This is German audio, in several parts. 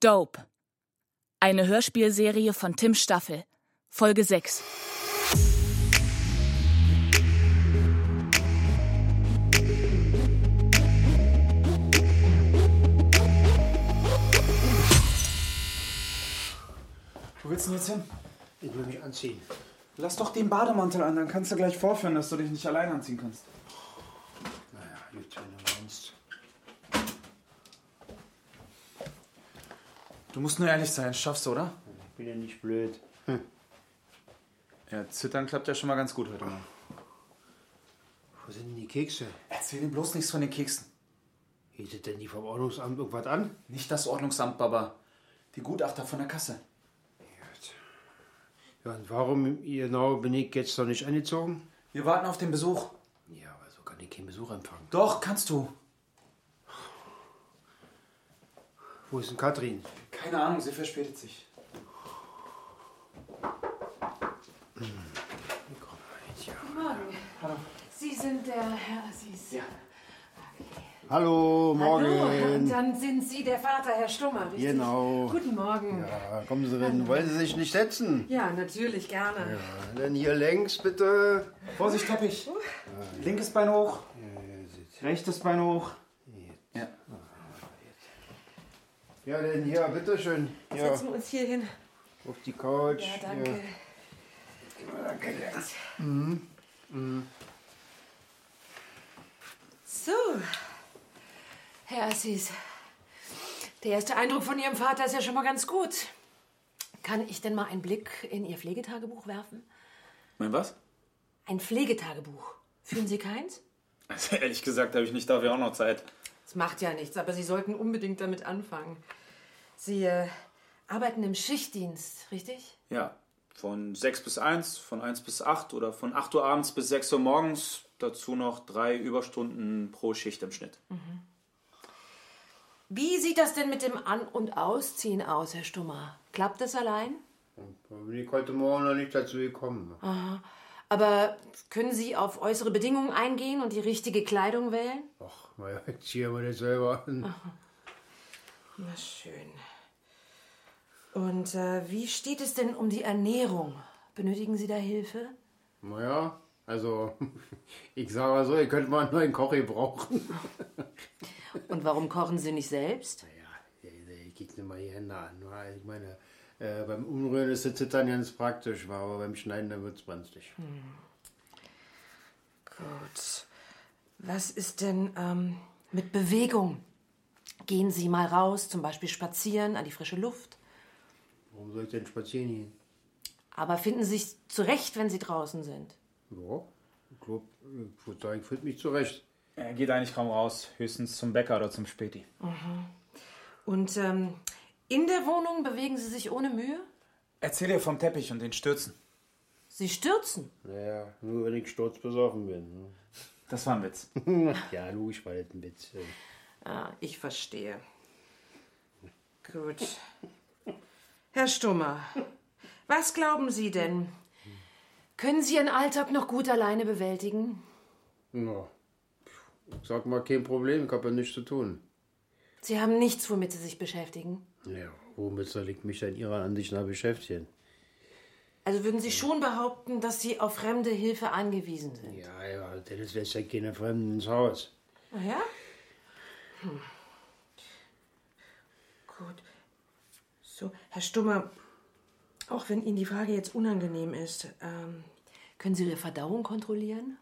Dope. Eine Hörspielserie von Tim Staffel. Folge 6. Wo willst du denn jetzt hin? Ich will mich anziehen. Lass doch den Bademantel an, dann kannst du gleich vorführen, dass du dich nicht allein anziehen kannst. Naja, gut, wenn du meinst. Du musst nur ehrlich sein, schaffst du, oder? Ich bin ja nicht blöd. Ja, Zittern klappt ja schon mal ganz gut heute mal. Wo sind denn die Kekse? Erzähl dir bloß nichts von den Keksen. Hietet denn die vom Ordnungsamt irgendwas an? Nicht das Ordnungsamt, Baba. Die Gutachter von der Kasse. Ja, und warum genau bin ich jetzt noch nicht angezogen? Wir warten auf den Besuch. Ja, aber so kann ich keinen Besuch empfangen. Doch, kannst du. Wo ist denn Katrin? Keine Ahnung, sie verspätet sich. Guten Morgen. Hallo. Sie sind der Herr Assis. Ja. Hallo, morgen. Hallo, und dann sind Sie der Vater, Herr Stummer, richtig? Genau. Guten Morgen. Ja, kommen Sie rein. Wollen Sie sich nicht setzen? Ja, natürlich, gerne. Ja, dann hier längs, bitte. Vorsicht, Teppich. Linkes Bein hoch. Rechtes Bein hoch. Ja. Ja, denn hier, bitteschön. Ja, Setzen wir uns hier hin. auf die Couch. Ja, danke. So, Herr Assis, der erste Eindruck von Ihrem Vater ist ja schon mal ganz gut. Kann ich denn mal einen Blick in Ihr Pflegetagebuch werfen? Mein was? Ein Pflegetagebuch. Führen Sie keins? Also, ehrlich gesagt habe ich nicht dafür auch noch Zeit. Das macht ja nichts, aber Sie sollten unbedingt damit anfangen. Sie arbeiten im Schichtdienst, richtig? Ja, von 6 bis 1, von 1 bis 8 oder von 8 Uhr abends bis 6 Uhr morgens. Dazu noch 3 Überstunden pro Schicht im Schnitt. Wie sieht das denn mit dem An- und Ausziehen aus, Herr Stummer? Klappt das allein? Da bin ich heute Morgen noch nicht dazu gekommen. Aha. Aber können Sie auf äußere Bedingungen eingehen und die richtige Kleidung wählen? Ach, naja, jetzt ziehen wir das selber an. Na schön. Und wie steht es denn um die Ernährung? Benötigen Sie da Hilfe? Naja, also, ich sage mal so, ihr könnt mal einen neuen Koch gebrauchen. Und warum kochen Sie nicht selbst? Naja, ich krieg nicht mal die Hände an. Ich meine, beim Umrühren ist das Zittern ganz praktisch, aber beim Schneiden, dann wird es brenzlig. Gut. Was ist denn mit Bewegung? Gehen Sie mal raus, zum Beispiel spazieren, an die frische Luft. Warum soll ich denn spazieren gehen? Aber finden Sie sich zurecht, wenn Sie draußen sind? Ja, ich glaube, ich würde sagen, ich finde mich zurecht. Er geht eigentlich kaum raus, höchstens zum Bäcker oder zum Späti. Und in der Wohnung bewegen Sie sich ohne Mühe? Erzähl dir vom Teppich und den Stürzen. Sie stürzen? Naja, nur wenn ich sturzbesoffen bin. Das war ein Witz. Ne? Ja, logisch war das ein Witz. Ah, ich verstehe. Gut. Herr Stummer, was glauben Sie denn? Können Sie Ihren Alltag noch gut alleine bewältigen? Ja, ich sag mal, kein Problem, ich habe ja nichts zu tun. Sie haben nichts, womit Sie sich beschäftigen? Ja, womit soll ich mich denn Ihrer Ansicht nach beschäftigen? Also würden Sie schon behaupten, dass Sie auf fremde Hilfe angewiesen sind? Ja, Dennis lässt ja keine Fremden ins Haus. Ach ja? Gut. So, Herr Stummer, auch wenn Ihnen die Frage jetzt unangenehm ist, können Sie Ihre Verdauung kontrollieren?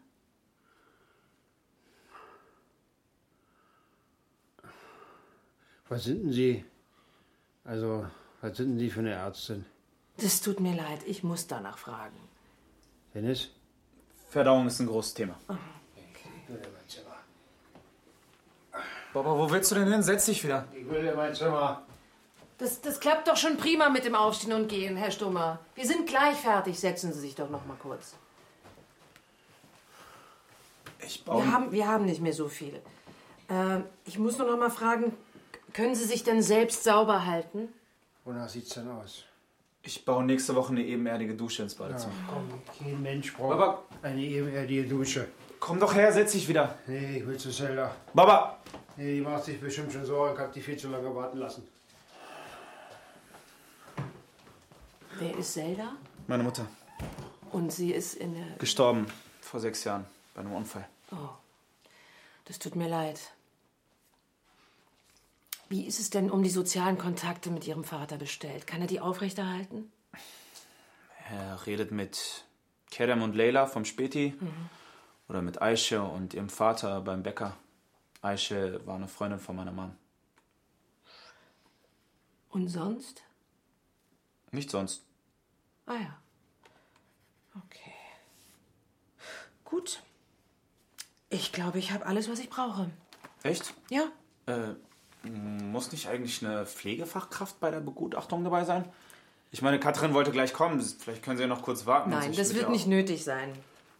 Was sind denn Sie? Also, was sind denn Sie für eine Ärztin? Das tut mir leid, ich muss danach fragen. Dennis? Verdauung ist ein großes Thema. Ich will in mein Zimmer. Baba, wo willst du denn hin? Setz dich wieder. Ich will in mein Zimmer. Das klappt doch schon prima mit dem Aufstehen und Gehen, Herr Stummer. Wir sind gleich fertig. Setzen Sie sich doch noch mal kurz. Wir haben nicht mehr so viel. Ich muss nur noch mal fragen, können Sie sich denn selbst sauber halten? Wonach sieht's denn aus? Ich baue nächste Woche eine ebenerdige Dusche ins Badezimmer. Komm, kein Mensch braucht Baba, eine ebenerdige Dusche. komm doch her, setz dich wieder. Nee, ich will zu Zelda. Baba! Nee, die macht sich bestimmt schon Sorgen. Ich hab die viel zu lange warten lassen. Wer ist Zelda? Meine Mutter. Und sie ist in der... Gestorben vor 6 Jahren bei einem Unfall. Oh, das tut mir leid. Wie ist es denn um die sozialen Kontakte mit Ihrem Vater bestellt? Kann er die aufrechterhalten? Er redet mit Kerem und Leila vom Späti oder mit Aische und ihrem Vater beim Bäcker. Aische war eine Freundin von meiner Mom. Und sonst? Nicht sonst. Ah ja. Okay. Gut. Ich glaube, ich habe alles, was ich brauche. Echt? Ja. Muss nicht eigentlich eine Pflegefachkraft bei der Begutachtung dabei sein? Ich meine, Katrin wollte gleich kommen. Vielleicht können Sie ja noch kurz warten. Nein, das wird nicht nötig sein.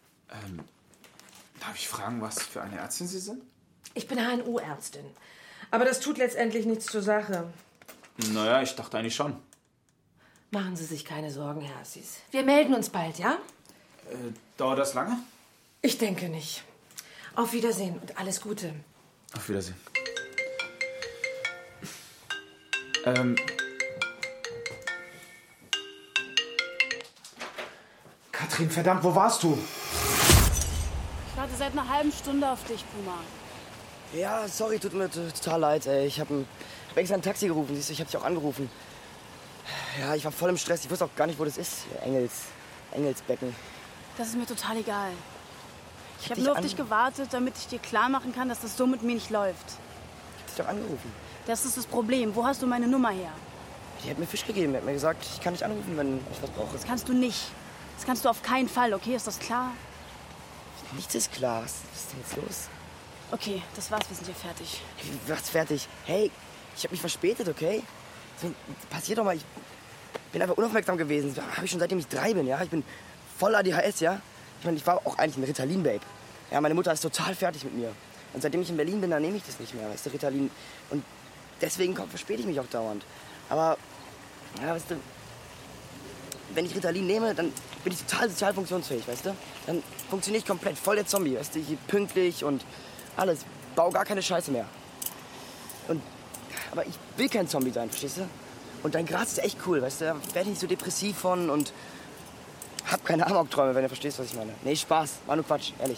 Darf ich fragen, was für eine Ärztin Sie sind? Ich bin HNO-Ärztin. Aber das tut letztendlich nichts zur Sache. Naja, ich dachte eigentlich schon. Machen Sie sich keine Sorgen, Herr Assis. Wir melden uns bald, ja? Dauert das lange? Ich denke nicht. Auf Wiedersehen und alles Gute. Auf Wiedersehen. Katrin, verdammt, wo warst du? Ich warte seit einer halben Stunde auf dich, Puma. Ja, sorry, tut mir total leid, ey. Ich hab extra ein Taxi gerufen, siehst du, ich hab dich auch angerufen. Ja, ich war voll im Stress, ich wusste auch gar nicht, wo das ist. Engelsbecken. Das ist mir total egal. Ich habe dich nur auf dich gewartet, damit ich dir klar machen kann, dass das so mit mir nicht läuft. Ich hab dich doch angerufen. Das ist das Problem. Wo hast du meine Nummer her? Die hat mir Fisch gegeben, die hat mir gesagt, ich kann dich anrufen, wenn ich was brauche. Das kannst du nicht. Das kannst du auf keinen Fall, okay? Ist das klar? Nichts ist klar, was ist denn jetzt los? Okay, das war's, wir sind hier fertig. Was fertig? Hey, ich hab mich verspätet, okay? So, passiert doch mal, ich bin einfach unaufmerksam gewesen. Das hab ich schon seitdem ich 3 bin, ja? Ich bin voll ADHS, ja? Ich meine, ich war auch eigentlich ein Ritalin-Babe. Ja, meine Mutter ist total fertig mit mir. Und seitdem ich in Berlin bin, dann nehme ich das nicht mehr, weißt du, Ritalin. Und deswegen verspäte ich mich auch dauernd. Aber, ja, weißt du, wenn ich Ritalin nehme, dann bin ich total sozial funktionsfähig, weißt du? Dann funktioniere ich komplett, voll der Zombie, weißt du? Ich bin pünktlich und alles. Baue gar keine Scheiße mehr. Aber ich will kein Zombie sein, verstehst du? Und dein Gras ist echt cool, weißt du? Da werde ich nicht so depressiv von und hab keine Amok-Träume, wenn du verstehst, was ich meine. Nee, Spaß. War nur Quatsch, ehrlich.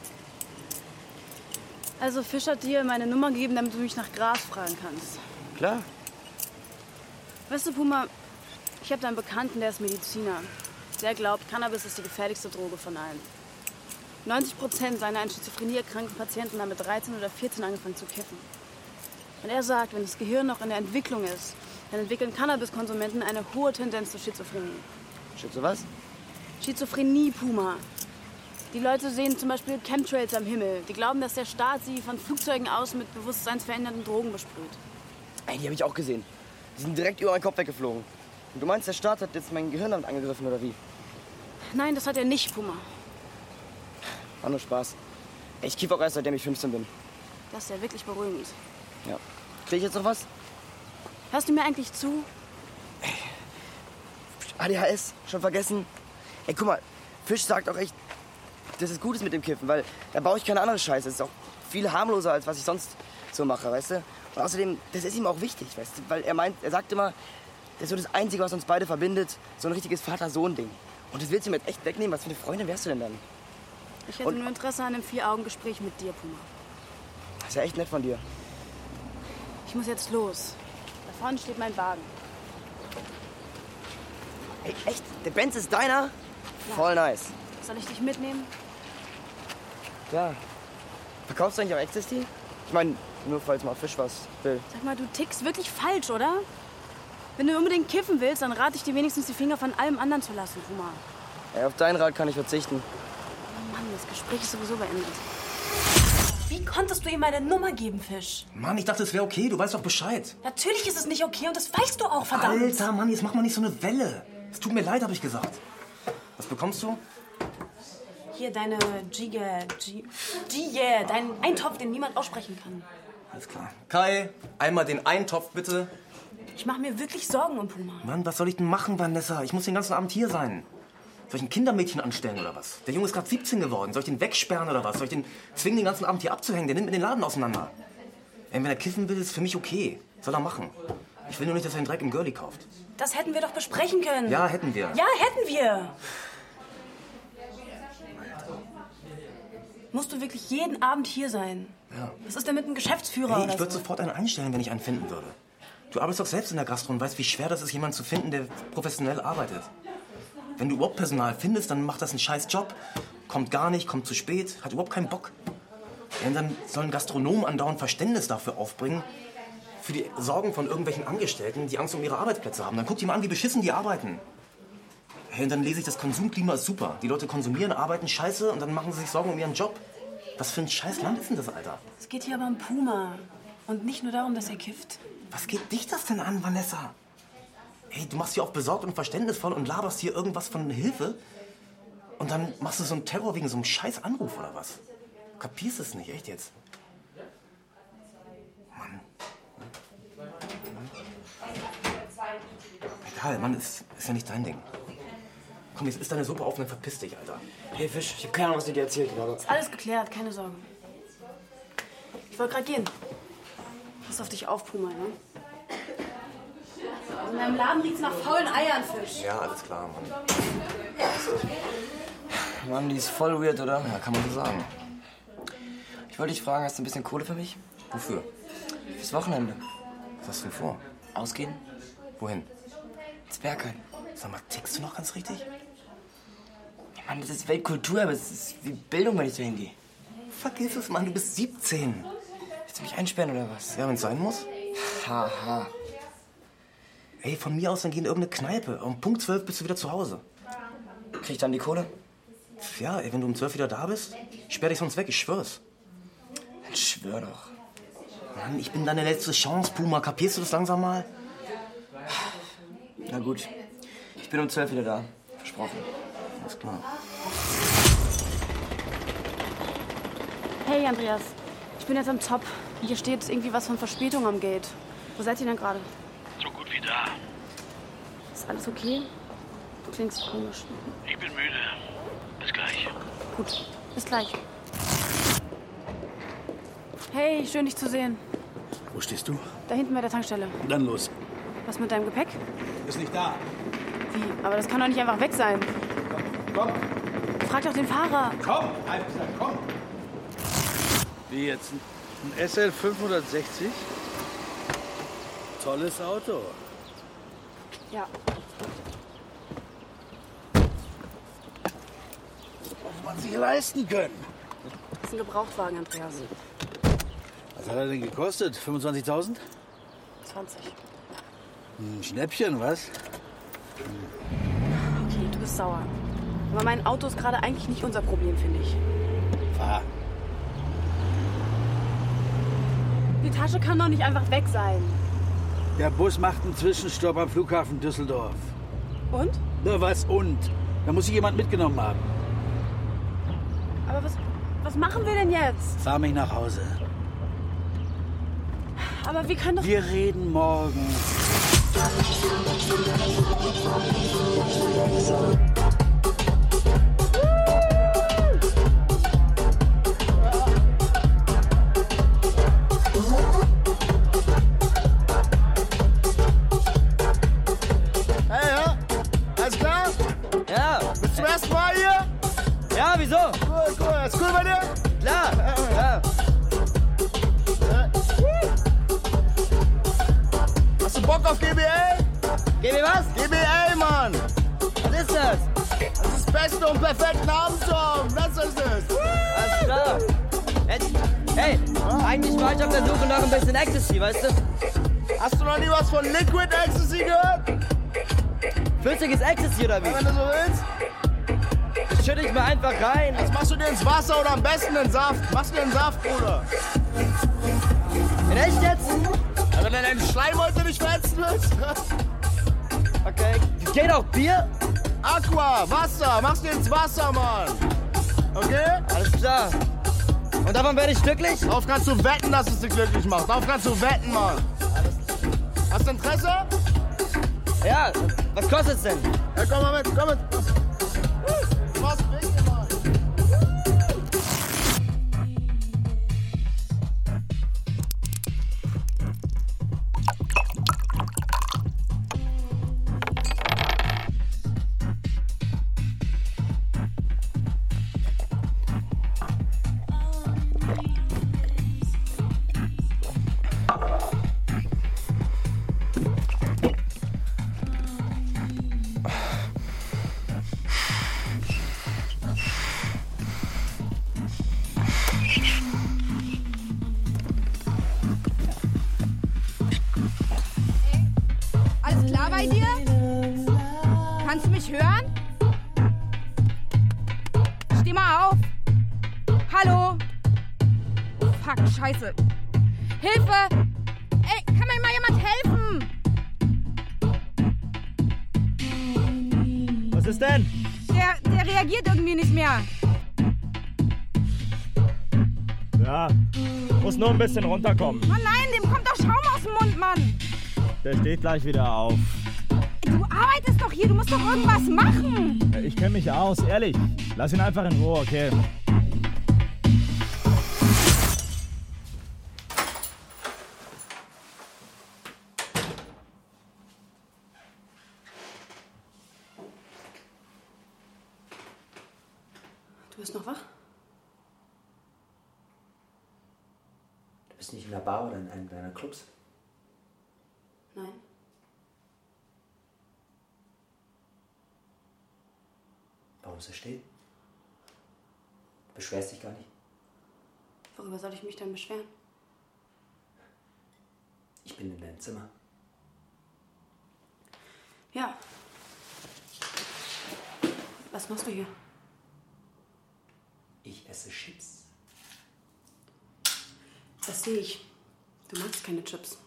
Also Fisch hat dir meine Nummer gegeben, damit du mich nach Gras fragen kannst. Klar. Weißt du, Puma, ich habe da einen Bekannten, der ist Mediziner. Der glaubt, Cannabis ist die gefährlichste Droge von allen. 90% seiner an Schizophrenie erkrankten Patienten haben mit 13 oder 14 angefangen zu kiffen. Und er sagt, wenn das Gehirn noch in der Entwicklung ist, dann entwickeln Cannabiskonsumenten eine hohe Tendenz zur Schizophrenie. Schütze was? Schizophrenie, Puma. Die Leute sehen zum Beispiel Chemtrails am Himmel. Die glauben, dass der Staat sie von Flugzeugen aus mit bewusstseinsverändernden Drogen besprüht. Ey, die habe ich auch gesehen. Die sind direkt über meinen Kopf weggeflogen. Und du meinst, der Staat hat jetzt mein Gehirn damit angegriffen, oder wie? Nein, das hat er nicht, Puma. War nur Spaß. Ey, ich kiffe auch erst, seitdem ich 15 bin. Das ist ja wirklich beruhigend. Ja. Krieg ich jetzt noch was? Hörst du mir eigentlich zu? ADHS, schon vergessen? Ey, guck mal, Fisch sagt auch echt, dass es gut ist mit dem Kiffen, weil da baue ich keine andere Scheiße. Es ist auch viel harmloser, als was ich sonst so mache, weißt du? Und außerdem, das ist ihm auch wichtig, weißt du? Weil er sagt immer, das ist so das Einzige, was uns beide verbindet, so ein richtiges Vater-Sohn-Ding. Und das willst du mir jetzt echt wegnehmen? Was für eine Freundin wärst du denn dann? Ich hätte nur Interesse an einem 4-Augen-Gespräch mit dir, Puma. Das ist ja echt nett von dir. Ich muss jetzt los. Da vorne steht mein Wagen. Ey, echt? Der Benz ist deiner? Ja. Voll nice. Soll ich dich mitnehmen? Klar. Verkaufst du eigentlich auch Ecstasy? Ich meine, nur falls mal Fisch was will. Sag mal, du tickst wirklich falsch, oder? Wenn du unbedingt kiffen willst, dann rate ich dir wenigstens die Finger von allem anderen zu lassen, Puma. Ey, auf dein Rat kann ich verzichten. Oh Mann, das Gespräch ist sowieso beendet. Wie konntest du ihm meine Nummer geben, Fisch? Mann, ich dachte, es wäre okay. Du weißt doch Bescheid. Natürlich ist es nicht okay und das weißt du auch, verdammt. Alter, Mann, jetzt mach mal nicht so eine Welle. Es tut mir leid, habe ich gesagt. Was bekommst du? Hier, deine dein Eintopf, den niemand aussprechen kann. Alles klar. Kai, einmal den Eintopf, bitte. Ich mache mir wirklich Sorgen um Puma. Mann, was soll ich denn machen, Vanessa? Ich muss den ganzen Abend hier sein. Soll ich ein Kindermädchen anstellen oder was? Der Junge ist gerade 17 geworden. Soll ich den wegsperren oder was? Soll ich den zwingen, den ganzen Abend hier abzuhängen? Der nimmt mir den Laden auseinander. Ey, wenn er kiffen will, ist für mich okay. Soll er machen. Ich will nur nicht, dass er einen Dreck im Girlie kauft. Das hätten wir doch besprechen können. Ja, hätten wir. Ja, hätten wir. Musst du wirklich jeden Abend hier sein? Ja. Was ist denn mit einem Geschäftsführer Hey, oder ich würde so? sofort einen einstellen, wenn ich einen finden würde. Du arbeitest doch selbst in der Gastro und weißt, wie schwer das ist, jemanden zu finden, der professionell arbeitet. Wenn du überhaupt Personal findest, dann macht das einen scheiß Job. Kommt gar nicht, kommt zu spät, hat überhaupt keinen Bock. Und dann sollen Gastronomen andauernd Verständnis dafür aufbringen, für die Sorgen von irgendwelchen Angestellten, die Angst um ihre Arbeitsplätze haben. Dann guck dir mal an, wie beschissen die arbeiten. Hey, und dann lese ich, das Konsumklima ist super. Die Leute konsumieren, arbeiten scheiße und dann machen sie sich Sorgen um ihren Job. Was für ein scheiß Land ist denn das, Alter? Es geht hier aber um Puma. Und nicht nur darum, dass er kifft. Was geht dich das denn an, Vanessa? Hey, du machst hier auch besorgt und verständnisvoll und laberst hier irgendwas von Hilfe. Und dann machst du so einen Terror wegen so einem scheiß Anruf oder was? Du kapierst es nicht, echt jetzt? Mann. Egal, Mann, ist ja nicht dein Ding. Komm, jetzt isst deine Suppe auf und dann verpiss dich, Alter. Hey Fisch, ich hab keine Ahnung, was die dir erzählt haben. Ist alles geklärt, keine Sorgen. Ich wollte gerade gehen. Pass auf dich auf, Puma, ne? Also in deinem Laden riecht's nach faulen Eiern, Fisch. Ja, alles klar, Mann. Mann, die ist voll weird, oder? Ja, kann man so sagen. Ich wollte dich fragen, hast du ein bisschen Kohle für mich? Wofür? Fürs Wochenende. Was hast du denn vor? Ausgehen? Wohin? Ins Bergheim. Sag mal, tickst du noch ganz richtig? Ja, Mann, das ist Weltkultur, aber es ist wie Bildung, wenn ich da hingehe. Vergiss es, Mann, du bist 17. Willst du mich einsperren oder was? Ja, wenn es sein muss. Haha. Ey, von mir aus, dann geh in irgendeine Kneipe. Um Punkt 12 bist du wieder zu Hause. Krieg ich dann die Kohle? Ja, ey, wenn du um 12 wieder da bist, sperr dich sonst weg, ich schwör's. Dann schwör doch. Mann, ich bin deine letzte Chance, Puma. Kapierst du das langsam mal? Na gut. Ich bin um 12 wieder da. Versprochen. Alles klar. Hey, Andreas. Ich bin jetzt am Top. Hier steht irgendwie was von Verspätung am Gate. Wo seid ihr denn gerade? So gut wie da. Ist alles okay? Du klingst komisch. Ich bin müde. Bis gleich. Gut, bis gleich. Hey, schön dich zu sehen. Wo stehst du? Da hinten bei der Tankstelle. Dann los. Was mit deinem Gepäck? Ist nicht da. Wie? Aber das kann doch nicht einfach weg sein. Komm. Frag doch den Fahrer. Komm. Einfach gesagt, komm. Wie jetzt? Ein SL 560? Tolles Auto. Ja. Muss man sich leisten können. Das ist ein Gebrauchtwagen, Andreas. Was hat er denn gekostet? 25.000? 20. Ein Schnäppchen, was? Okay, du bist sauer. Aber mein Auto ist gerade eigentlich nicht unser Problem, finde ich. Fahr. Die Tasche kann doch nicht einfach weg sein. Der Bus macht einen Zwischenstopp am Flughafen Düsseldorf. Und? Na was und? Da muss sich jemand mitgenommen haben. Aber was machen wir denn jetzt? Fahr mich nach Hause. Aber wir können doch... Wir reden morgen. Hey, ja? Alles klar? Ja. Bist du zum ersten Mal hier? Ja, wieso? Cool. Ist cool bei dir? Klar. Ja. Hast du Bock auf GBL? Geh mir was? GBL, Mann! Was ist das? Das ist das Beste, um perfekten Abend zu haben. Das ist es. Alles klar. Hey, eigentlich war ich auf der Suche nach ein bisschen Ecstasy, weißt du? Hast du noch nie was von Liquid Ecstasy gehört? Flüssiges Ecstasy oder wie? Wenn du so willst. Das schütte ich mir einfach rein. Was machst du dir ins Wasser oder am besten in Saft? Machst du dir einen Saft, Bruder? In echt jetzt? Wenn du deinen Schleim heute nicht verletzen willst. Okay. Geht auch Bier? Aqua, Wasser. Machst du dir ins Wasser, Mann. Okay? Alles klar. Und davon werde ich glücklich? Darauf kannst du wetten, dass es dich glücklich macht. Darauf kannst du wetten, Mann. Hast du Interesse? Ja. Was kostet's denn? Ja, komm mal mit, komm mit. Was bringt ihr, Mann? Alles klar bei dir? Kannst du mich hören? Steh mal auf. Hallo? Oh, fuck, scheiße. Hilfe! Ey, kann mir mal jemand helfen? Was ist denn? Der reagiert irgendwie nicht mehr. Ja, muss nur ein bisschen runterkommen. Oh nein, dem kommt doch Schaum aus dem Mund, Mann. Der steht gleich wieder auf. Du arbeitest doch hier, du musst doch irgendwas machen. Ich kenne mich aus, ehrlich. Lass ihn einfach in Ruhe, okay? Du bist noch wach? Du bist nicht in der Bar oder in einem deiner Clubs? Nein. Warum ist er still? Du beschwerst dich gar nicht. Worüber soll ich mich denn beschweren? Ich bin in deinem Zimmer. Ja. Was machst du hier? Ich esse Chips. Das sehe ich. Du magst keine Chips.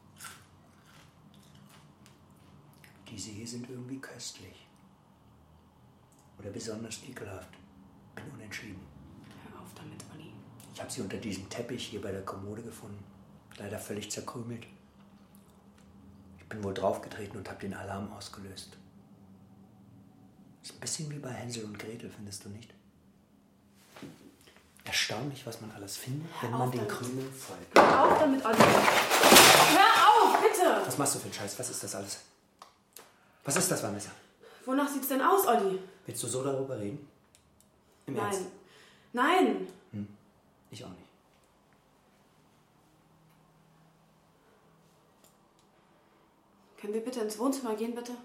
Diese hier sind irgendwie köstlich. Oder besonders ekelhaft. Bin unentschieden. Hör auf damit, Olli. Ich habe sie unter diesem Teppich hier bei der Kommode gefunden. Leider völlig zerkrümelt. Ich bin wohl draufgetreten und habe den Alarm ausgelöst. Ist ein bisschen wie bei Hänsel und Gretel, findest du nicht? Erstaunlich, was man alles findet, wenn man den Krümeln folgt. Hör auf damit, Olli. Hör auf, bitte! Was machst du für einen Scheiß? Was ist das alles? Was ist das, Vanessa? Wonach sieht's denn aus, Olli? Willst du so darüber reden? Im Nein. Ernst? Nein! Ich auch nicht. Können wir bitte ins Wohnzimmer gehen, bitte?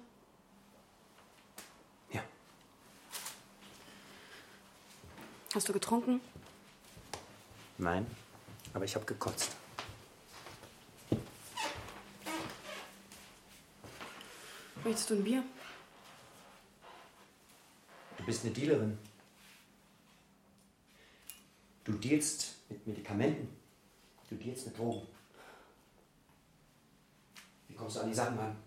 Ja. Hast du getrunken? Nein, aber ich habe gekotzt. Möchtest du ein Bier? Du bist eine Dealerin. Du dealst mit Medikamenten. Du dealst mit Drogen. Wie kommst du an die Sachen ran?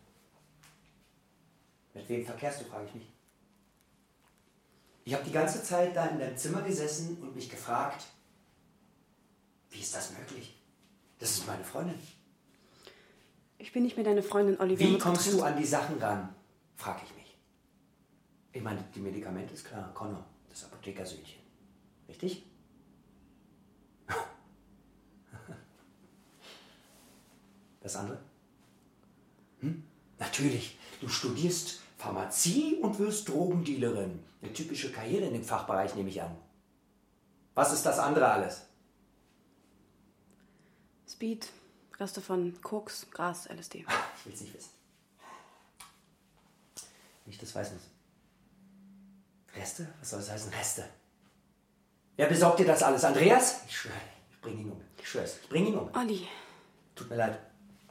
Mit wem verkehrst du, frage ich mich. Ich habe die ganze Zeit da in deinem Zimmer gesessen und mich gefragt, wie ist das möglich? Das ist meine Freundin. Ich bin nicht mehr deine Freundin, Olli. Wie kommst du an die Sachen ran, frage ich mich. Ich meine, die Medikamente ist klar. Connor, das Apothekersöhnchen. Richtig? Das andere? Natürlich. Du studierst Pharmazie und wirst Drogendealerin. Eine typische Karriere in dem Fachbereich, nehme ich an. Was ist das andere alles? Speed, Reste von Koks, Gras, LSD. Ich will es nicht wissen. Wenn ich das weiß, muss. Reste? Was soll das heißen? Reste. Wer besorgt dir das alles? Andreas? Ich schwöre, ich bring ihn um. Ich schwör's, ich bring ihn um. Olli. Tut mir leid.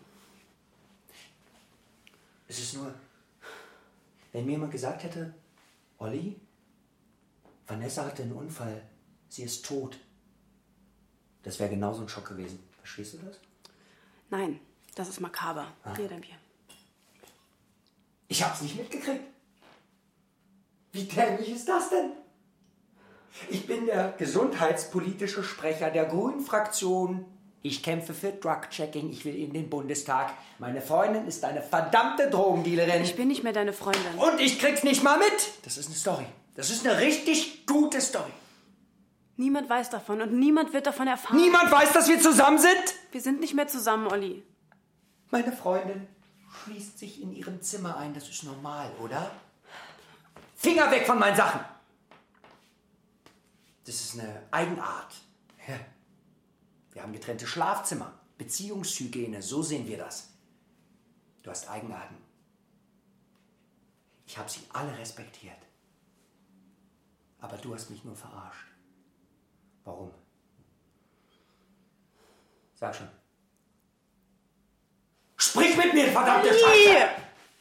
Es ist nur, wenn mir jemand gesagt hätte, Olli, Vanessa hatte einen Unfall, sie ist tot. Das wäre genauso ein Schock gewesen. Verstehst du das? Nein, das ist makaber. Hier dein Bier. Ich hab's nicht mitgekriegt. Wie dämlich ist das denn? Ich bin der gesundheitspolitische Sprecher der Grünen-Fraktion. Ich kämpfe für Drug-Checking. Ich will in den Bundestag. Meine Freundin ist eine verdammte Drogendealerin. Ich bin nicht mehr deine Freundin. Und ich krieg's nicht mal mit. Das ist eine Story. Das ist eine richtig gute Story. Niemand weiß davon und niemand wird davon erfahren. Niemand weiß, dass wir zusammen sind? Wir sind nicht mehr zusammen, Olli. Meine Freundin schließt sich in ihrem Zimmer ein. Das ist normal, oder? Finger weg von meinen Sachen. Das ist eine Eigenart. Ja. Wir haben getrennte Schlafzimmer, Beziehungshygiene, so sehen wir das. Du hast Eigenarten. Ich habe sie alle respektiert. Aber du hast mich nur verarscht. Warum? Sag schon. Sprich mit mir, verdammte Scheiße!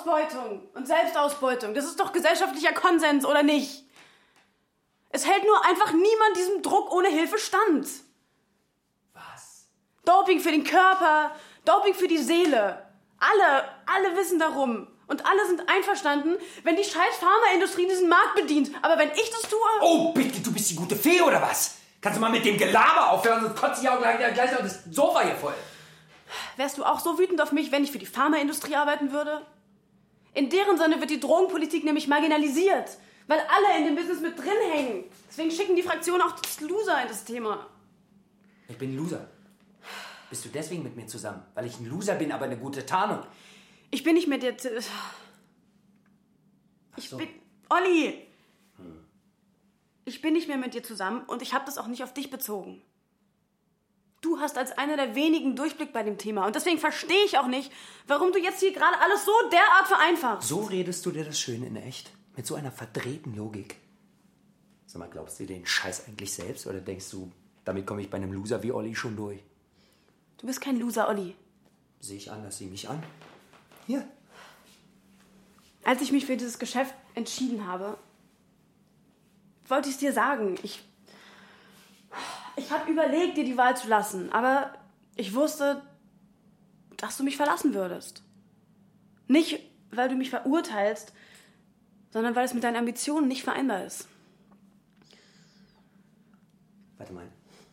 Ausbeutung und Selbstausbeutung. Das ist doch gesellschaftlicher Konsens, oder nicht? Es hält nur einfach niemand diesem Druck ohne Hilfe stand. Was? Doping für den Körper, Doping für die Seele. Alle wissen darum. Und alle sind einverstanden, wenn die scheiß Pharmaindustrie diesen Markt bedient. Aber wenn ich das tue... Oh, bitte, du bist die gute Fee, oder was? Kannst du mal mit dem Gelaber aufhören, sonst kotze ich auch gleich noch das Sofa hier voll. Wärst du auch so wütend auf mich, wenn ich für die Pharmaindustrie arbeiten würde? In deren Sinne wird die Drogenpolitik nämlich marginalisiert, weil alle in dem Business mit drin hängen. Deswegen schicken die Fraktionen auch das Loser in das Thema. Ich bin ein Loser. Bist du deswegen mit mir zusammen? Weil ich ein Loser bin, aber eine gute Tarnung. Ich bin nicht mit dir... Olli! Ich bin nicht mehr mit dir zusammen und ich habe das auch nicht auf dich bezogen. Du hast als einer der wenigen Durchblick bei dem Thema und deswegen verstehe ich auch nicht, warum du jetzt hier gerade alles so derart vereinfachst. So redest du dir das schön in echt? Mit so einer verdrehten Logik? Sag mal, glaubst du den Scheiß eigentlich selbst oder denkst du, damit komme ich bei einem Loser wie Olli schon durch? Du bist kein Loser, Olli. Sehe ich anders, sieh mich an. Hier. Als ich mich für dieses Geschäft entschieden habe, wollte ich es dir sagen. Ich habe überlegt, dir die Wahl zu lassen, aber ich wusste, dass du mich verlassen würdest. Nicht, weil du mich verurteilst, sondern weil es mit deinen Ambitionen nicht vereinbar ist. Warte mal.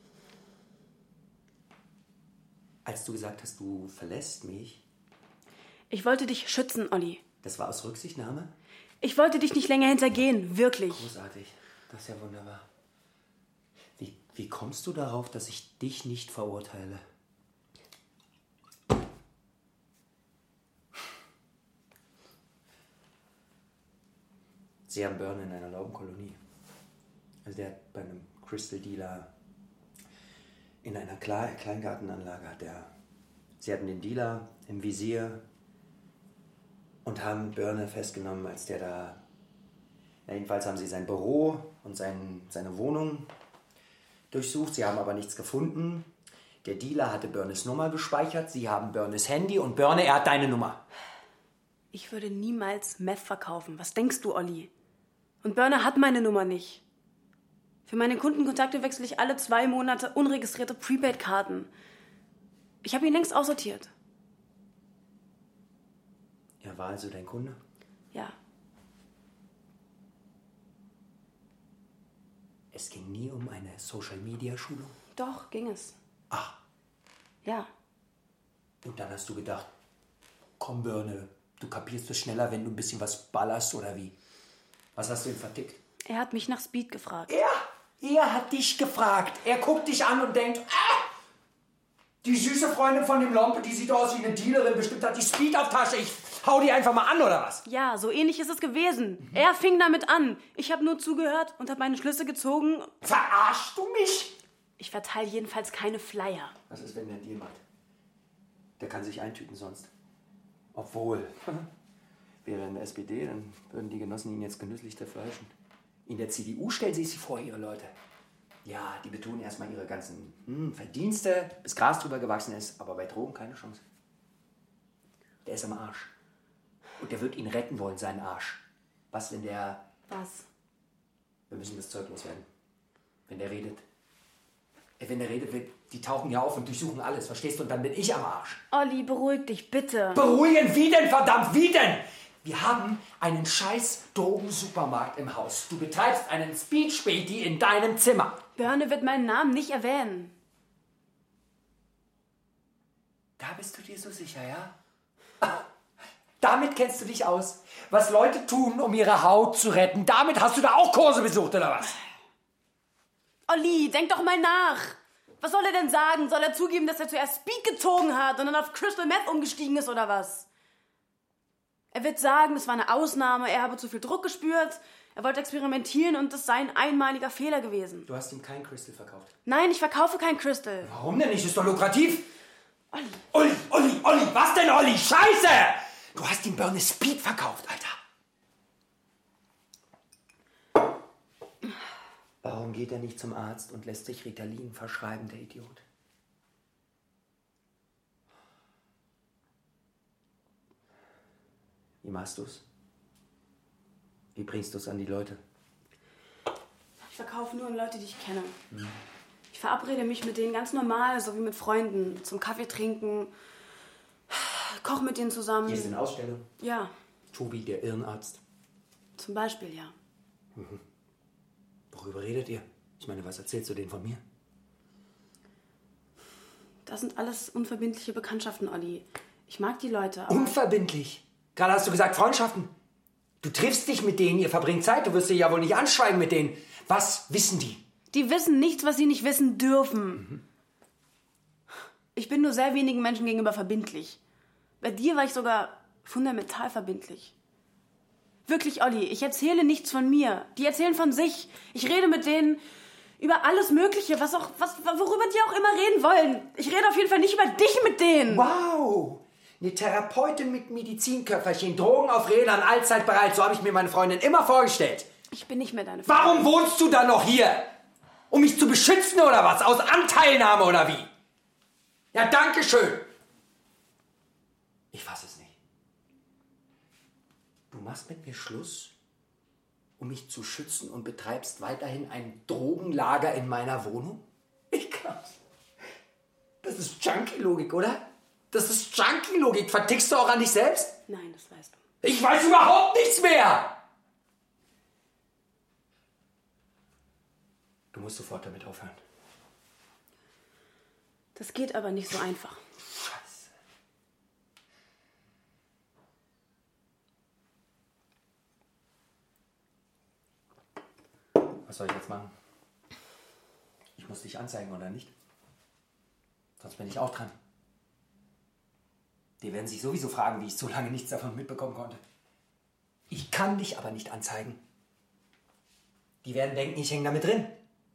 Als du gesagt hast, du verlässt mich... Ich wollte dich schützen, Olli. Das war aus Rücksichtnahme? Ich wollte dich nicht länger hintergehen, wirklich. Großartig. Das ist ja wunderbar. Wie kommst du darauf, dass ich dich nicht verurteile? Sie haben Börne in einer Laubenkolonie. Also der hat bei einem Crystal Dealer in einer Kleingartenanlage Sie hatten den Dealer im Visier und haben Börne festgenommen, als der da... jedenfalls haben sie sein Büro und seine Wohnung durchsucht. Sie haben aber nichts gefunden. Der Dealer hatte Börnes Nummer gespeichert. Sie haben Börnes Handy und Börne, er hat deine Nummer. Ich würde niemals Meth verkaufen. Was denkst du, Olli? Und Börne hat meine Nummer nicht. Für meine Kundenkontakte wechsle ich alle 2 Monate unregistrierte Prepaid-Karten. Ich habe ihn längst aussortiert. Er war also dein Kunde? Ja. Es ging nie um eine Social-Media-Schulung? Doch, ging es. Ach. Ja. Und dann hast du gedacht, komm Börne, du kapierst es schneller, wenn du ein bisschen was ballerst, oder wie? Was hast du ihm vertickt? Er hat mich nach Speed gefragt. Er hat dich gefragt. Er guckt dich an und denkt, die süße Freundin von dem Lompe, die sieht aus wie eine Dealerin, bestimmt hat die Speed auf Tasche. Ich hau die einfach mal an, oder was? Ja, so ähnlich ist es gewesen. Er fing damit an. Ich habe nur zugehört und habe meine Schlüsse gezogen. Verarschst du mich? Ich verteile jedenfalls keine Flyer. Was ist, wenn der Deal macht? Der kann sich eintüten sonst. Obwohl, wäre in der SPD, dann würden die Genossen ihn jetzt genüsslich zerfleischen. In der CDU stellen sie sich vor, ihre Leute. Ja, die betonen erstmal ihre ganzen Verdienste, bis Gras drüber gewachsen ist, aber bei Drogen keine Chance. Der ist am Arsch. Und der wird ihn retten wollen, seinen Arsch. Was, wenn der... Was? Wir müssen das Zeug loswerden. Wenn der redet. Wenn der redet, die tauchen ja auf und durchsuchen alles, verstehst du? Und dann bin ich am Arsch. Olli, beruhig dich, bitte. Beruhigen? Wie denn, verdammt, wie denn? Wir haben einen scheiß Drogensupermarkt im Haus. Du betreibst einen Speed-Späti in deinem Zimmer. Börne wird meinen Namen nicht erwähnen. Da bist du dir so sicher, ja? Damit kennst du dich aus. Was Leute tun, um ihre Haut zu retten. Damit hast du da auch Kurse besucht, oder was? Olli, denk doch mal nach. Was soll er denn sagen? Soll er zugeben, dass er zuerst Speed gezogen hat und dann auf Crystal Meth umgestiegen ist, oder was? Er wird sagen, es war eine Ausnahme, er habe zu viel Druck gespürt, er wollte experimentieren und das sei ein einmaliger Fehler gewesen. Du hast ihm kein Crystal verkauft. Nein, ich verkaufe kein Crystal. Warum denn nicht? Ist doch lukrativ. Olli, was denn, Olli? Scheiße! Du hast ihm Börne Speed verkauft, Alter. Warum geht er nicht zum Arzt und lässt sich Ritalin verschreiben, der Idiot? Wie machst du's? Wie bringst du's an die Leute? Ich verkaufe nur an Leute, die ich kenne. Ich verabrede mich mit denen ganz normal, so wie mit Freunden. Zum Kaffee trinken, koche mit denen zusammen. Hier ist eine Ausstellung. Ja. Tobi, der Irrenarzt. Zum Beispiel, ja. Worüber redet ihr? Ich meine, was erzählst du denen von mir? Das sind alles unverbindliche Bekanntschaften, Olli. Ich mag die Leute, aber... Unverbindlich? Gerade hast du gesagt Freundschaften. Du triffst dich mit denen, ihr verbringt Zeit, du wirst dich ja wohl nicht anschweigen mit denen. Was wissen die? Die wissen nichts, was sie nicht wissen dürfen. Ich bin nur sehr wenigen Menschen gegenüber verbindlich. Bei dir war ich sogar fundamental verbindlich. Wirklich, Olli, ich erzähle nichts von mir. Die erzählen von sich. Ich rede mit denen über alles Mögliche, worüber die auch immer reden wollen. Ich rede auf jeden Fall nicht über dich mit denen. Wow! Eine Therapeutin mit Medizinköfferchen, Drogen auf Rädern, allzeit bereit. So habe ich mir meine Freundin immer vorgestellt. Ich bin nicht mehr deine Freundin. Warum wohnst du dann noch hier? Um mich zu beschützen oder was? Aus Anteilnahme oder wie? Ja, danke schön. Ich fasse es nicht. Du machst mit mir Schluss, um mich zu schützen und betreibst weiterhin ein Drogenlager in meiner Wohnung? Ich glaub's. Das ist Junkie-Logik, oder? Das ist Junkie-Logik. Vertickst du auch an dich selbst? Nein, das weißt du. Ich weiß überhaupt nichts mehr! Du musst sofort damit aufhören. Das geht aber nicht so einfach. Scheiße. Was soll ich jetzt machen? Ich muss dich anzeigen, oder nicht? Sonst bin ich auch dran. Die werden sich sowieso fragen, wie ich so lange nichts davon mitbekommen konnte. Ich kann dich aber nicht anzeigen. Die werden denken, ich hänge damit drin.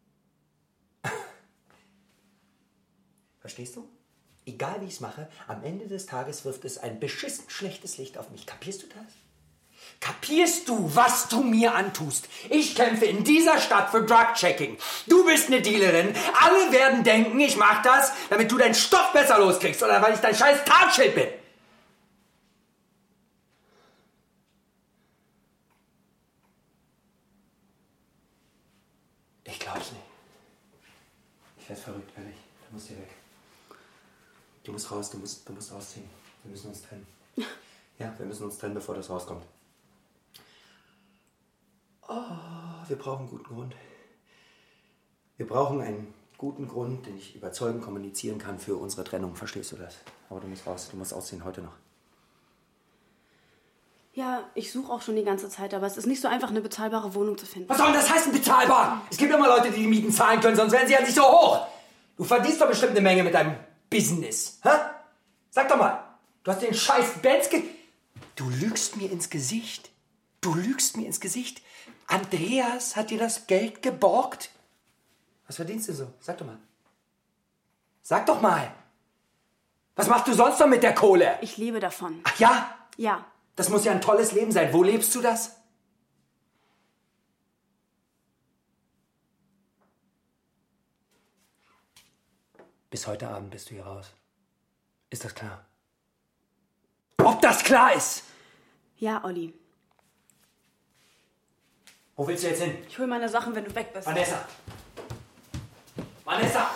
Verstehst du? Egal wie ich es mache, am Ende des Tages wirft es ein beschissen schlechtes Licht auf mich. Kapierst du das? Kapierst du, was du mir antust? Ich kämpfe in dieser Stadt für Drug-Checking. Du bist eine Dealerin. Alle werden denken, ich mach das, damit du deinen Stoff besser loskriegst oder weil ich dein scheiß Tatschild bin. Ich glaub's nicht. Ich werde verrückt, ehrlich. Du musst hier weg. Du musst raus, du musst ausziehen. Wir müssen uns trennen. Ja, wir müssen uns trennen, bevor das rauskommt. Oh, wir brauchen einen guten Grund. Wir brauchen einen guten Grund, den ich überzeugend kommunizieren kann für unsere Trennung. Verstehst du das? Aber du musst raus, du musst ausziehen, heute noch. Ja, ich suche auch schon die ganze Zeit, aber es ist nicht so einfach, eine bezahlbare Wohnung zu finden. Was soll denn das heißen, bezahlbar? Es gibt immer Leute, die Mieten zahlen können, sonst wären sie ja nicht so hoch. Du verdienst doch bestimmt eine Menge mit deinem Business. Hä? Sag doch mal, du hast den scheiß Benz Du lügst mir ins Gesicht. Du lügst mir ins Gesicht. Andreas hat dir das Geld geborgt? Was verdienst du so? Sag doch mal. Sag doch mal. Was machst du sonst noch mit der Kohle? Ich lebe davon. Ach ja? Ja. Das muss ja ein tolles Leben sein. Wo lebst du das? Bis heute Abend bist du hier raus. Ist das klar? Ob das klar ist? Ja, Olli. Wo willst du jetzt hin? Ich hol meine Sachen, wenn du weg bist. Vanessa! Vanessa!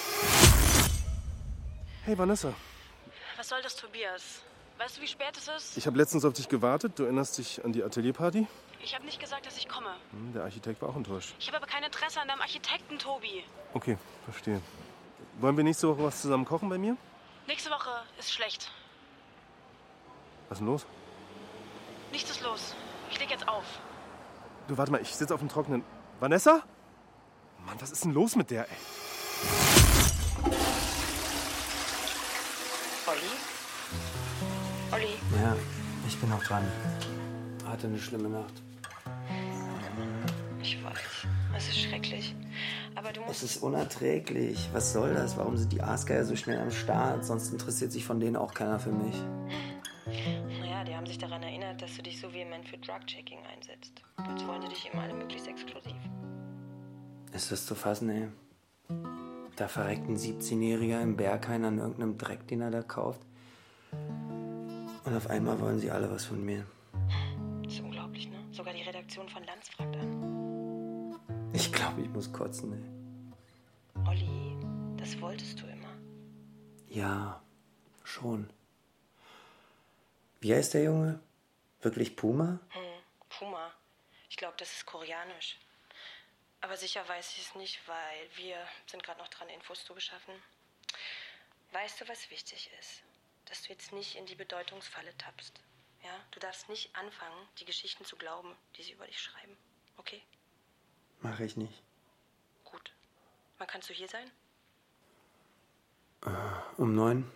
Hey, Vanessa. Was soll das, Tobias? Weißt du, wie spät es ist? Ich habe letztens auf dich gewartet. Du erinnerst dich an die Atelierparty? Ich habe nicht gesagt, dass ich komme. Der Architekt war auch enttäuscht. Ich habe aber kein Interesse an deinem Architekten, Tobi. Okay, verstehe. Wollen wir nächste Woche was zusammen kochen bei mir? Nächste Woche ist schlecht. Was ist denn los? Nichts ist los. Ich leg jetzt auf. Du, warte mal, ich sitze auf dem Trockenen. Vanessa? Mann, was ist denn los mit der, ey? Olli? Ja, ich bin auch dran. Hatte eine schlimme Nacht. Ich weiß, es ist schrecklich. Aber du musst... Es ist unerträglich. Was soll das? Warum sind die Aasgeier so schnell am Start? Sonst interessiert sich von denen auch keiner für mich. Naja, die haben sich daran erinnert, dass du dich so vehement für Drug-Checking einsetzt. Jetzt wollen sie dich immer alle möglichst exklusiv. Ist das zu fassen, ey? Da verreckt ein 17-Jähriger im Berghain an irgendeinem Dreck, den er da kauft. Und auf einmal wollen sie alle was von mir. glaube, ich muss kotzen, ey. Olli, das wolltest du immer. Ja, schon. Wie heißt der Junge? Wirklich Puma? Puma. Ich glaube, das ist koreanisch. Aber sicher weiß ich es nicht, weil wir sind gerade noch dran, Infos zu beschaffen. Weißt du, was wichtig ist? Dass du jetzt nicht in die Bedeutungsfalle tappst. Ja? Du darfst nicht anfangen, die Geschichten zu glauben, die sie über dich schreiben. Okay? Mach ich nicht. Gut. Wann kannst du hier sein? Um 9?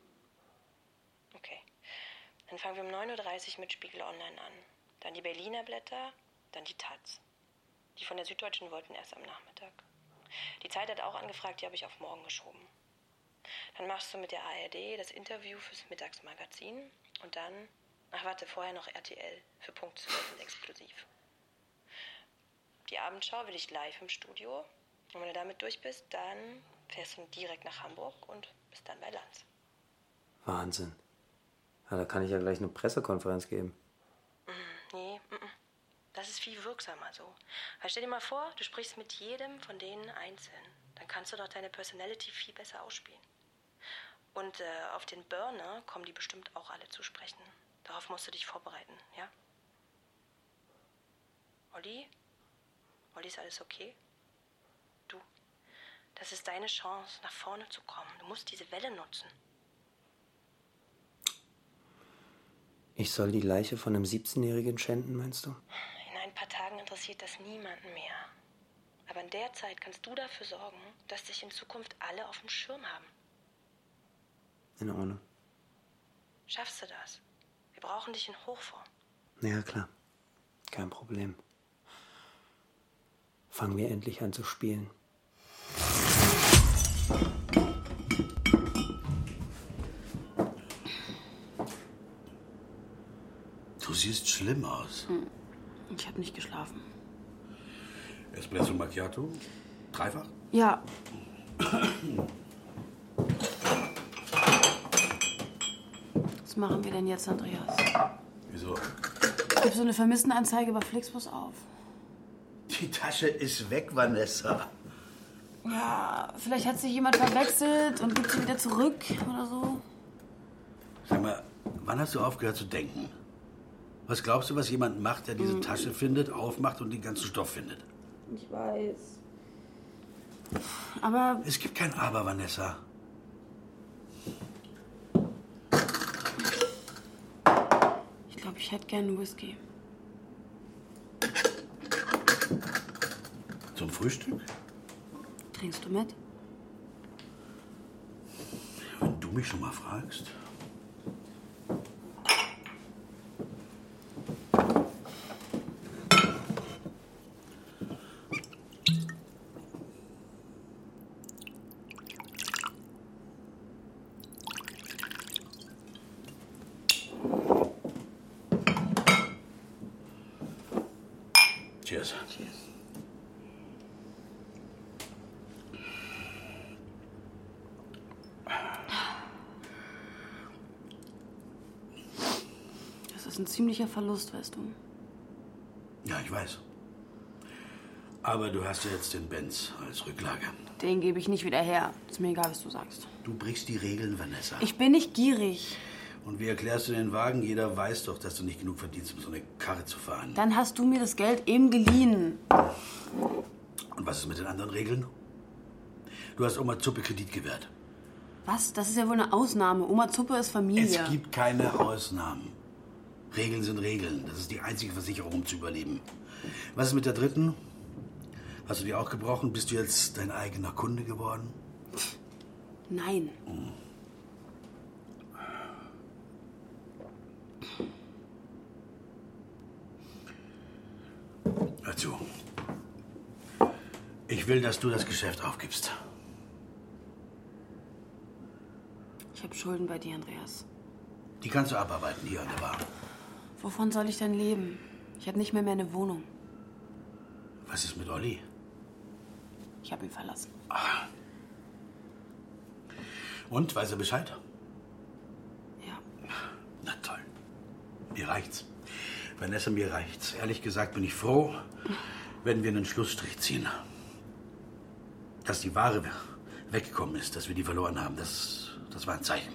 Okay. Dann fangen wir um 9.30 Uhr mit Spiegel Online an. Dann die Berliner Blätter, dann die Taz. Die von der Süddeutschen wollten erst am Nachmittag. Die Zeit hat auch angefragt, die habe ich auf morgen geschoben. Dann machst du mit der ARD das Interview fürs Mittagsmagazin und dann, vorher noch RTL für Punkt 12 und exklusiv. Die Abendschau will ich live im Studio. Und wenn du damit durch bist, dann fährst du direkt nach Hamburg und bist dann bei Lanz. Wahnsinn. Ja, da kann ich ja gleich eine Pressekonferenz geben. Nee, das ist viel wirksamer so. Weil stell dir mal vor, du sprichst mit jedem von denen einzeln. Dann kannst du doch deine Personality viel besser ausspielen. Und auf den Burner kommen die bestimmt auch alle zu sprechen. Darauf musst du dich vorbereiten, ja? Olli? Olli, ist alles okay? Du, das ist deine Chance, nach vorne zu kommen. Du musst diese Welle nutzen. Ich soll die Leiche von einem 17-Jährigen schänden, meinst du? In ein paar Tagen interessiert das niemanden mehr. Aber in der Zeit kannst du dafür sorgen, dass dich in Zukunft alle auf dem Schirm haben. In Ordnung. Schaffst du das? Wir brauchen dich in Hochform. Ja, klar. Kein Problem. Fangen wir endlich an zu spielen. Du siehst schlimm aus. Ich habe nicht geschlafen. Espresso Macchiato? Dreifach? Ja. Was machen wir denn jetzt, Andreas? Wieso? Gib so eine Vermisstenanzeige bei Flixbus auf. Die Tasche ist weg, Vanessa. Ja, vielleicht hat sich jemand verwechselt und gibt sie wieder zurück oder so. Sag mal, wann hast du aufgehört zu denken? Was glaubst du, was jemand macht, der diese Tasche findet, aufmacht und den ganzen Stoff findet? Ich weiß. Aber... Es gibt kein Aber, Vanessa. Ich glaube, ich hätte gerne einen Whisky. Zum Frühstück? Trinkst du mit? Wenn du mich schon mal fragst. Cheers. Cheers. Das ist ein ziemlicher Verlust, weißt du. Ja, ich weiß. Aber du hast ja jetzt den Benz als Rücklage. Den gebe ich nicht wieder her. Ist mir egal, was du sagst. Du brichst die Regeln, Vanessa. Ich bin nicht gierig. Und wie erklärst du den Wagen? Jeder weiß doch, dass du nicht genug verdienst, um so eine Karre zu fahren. Dann hast du mir das Geld eben geliehen. Und was ist mit den anderen Regeln? Du hast Oma Zuppe Kredit gewährt. Was? Das ist ja wohl eine Ausnahme. Oma Zuppe ist Familie. Es gibt keine Ausnahmen. Regeln sind Regeln. Das ist die einzige Versicherung, um zu überleben. Was ist mit der dritten? Hast du die auch gebrochen? Bist du jetzt dein eigener Kunde geworden? Nein. Hör zu. Ich will, dass du das Geschäft aufgibst. Ich habe Schulden bei dir, Andreas. Die kannst du abarbeiten hier an der Bar. Wovon soll ich denn leben? Ich habe nicht mehr eine Wohnung. Was ist mit Olli? Ich habe ihn verlassen. Ah. Und, weiß er Bescheid? Ja. Na toll. Mir reicht's. Vanessa, mir reicht's. Ehrlich gesagt bin ich froh, wenn wir einen Schlussstrich ziehen. Dass die Ware weggekommen ist, dass wir die verloren haben, das war ein Zeichen.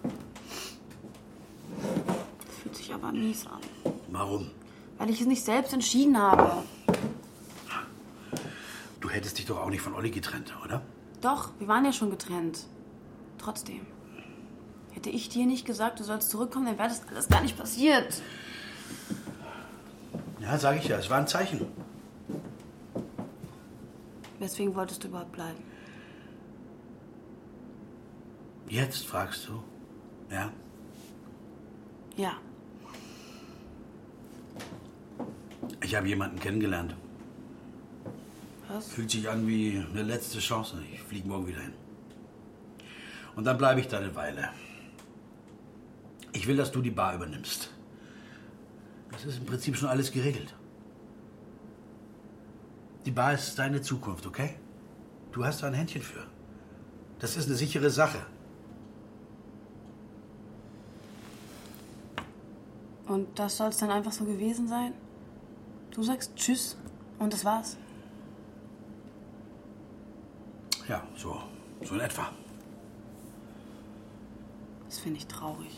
Fühlt sich aber mies an. Warum? Weil ich es nicht selbst entschieden habe. Du hättest dich doch auch nicht von Olli getrennt, oder? Doch, wir waren ja schon getrennt. Trotzdem. Hätte ich dir nicht gesagt, du sollst zurückkommen, dann wäre das alles gar nicht passiert. Ja, sag ich ja, es war ein Zeichen. Weswegen wolltest du überhaupt bleiben? Jetzt fragst du? Ja? Ja. Ich habe jemanden kennengelernt. Was? Fühlt sich an wie eine letzte Chance. Ich fliege morgen wieder hin. Und dann bleibe ich da eine Weile. Ich will, dass du die Bar übernimmst. Das ist im Prinzip schon alles geregelt. Die Bar ist deine Zukunft, okay? Du hast da ein Händchen für. Das ist eine sichere Sache. Und das soll es dann einfach so gewesen sein? Du sagst Tschüss und das war's? Ja, so in etwa. Das finde ich traurig.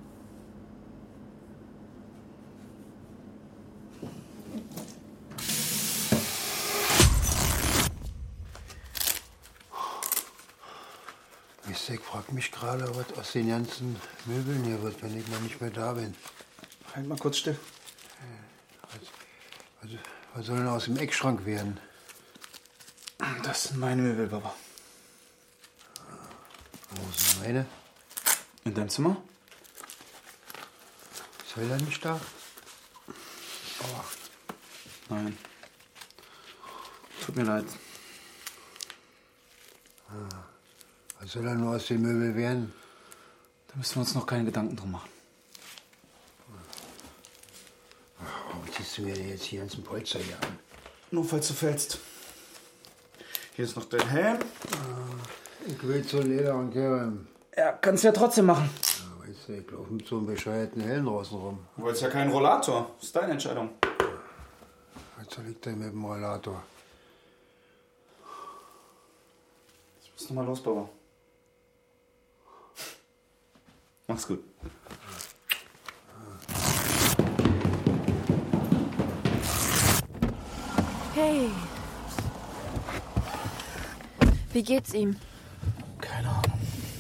Ich frag mich gerade, was aus den ganzen Möbeln hier wird, wenn ich mal nicht mehr da bin. Halt mal kurz still. Was soll denn aus dem Eckschrank werden? Das sind meine Möbel, Papa. Wo sind meine? In deinem Zimmer? Ist Heller nicht da? Nein. Tut mir leid. Was soll denn nur aus den Möbeln werden? Da müssen wir uns noch keine Gedanken drum machen. Warum ziehst du mir denn jetzt die ganzen Polster hier an? Nur falls du fällst. Hier ist noch dein Helm. Ich will zu Leder und Kerem. Ja, kannst ja trotzdem machen. Ja, weißt du, ich laufe mit so einem bescheuerten Helm draußen rum. Du wolltest ja keinen Rollator. Das ist deine Entscheidung. Was soll ich denn mit dem Rollator? Ich muss noch mal los, Papa. Mach's gut. Hey. Wie geht's ihm? Keine Ahnung.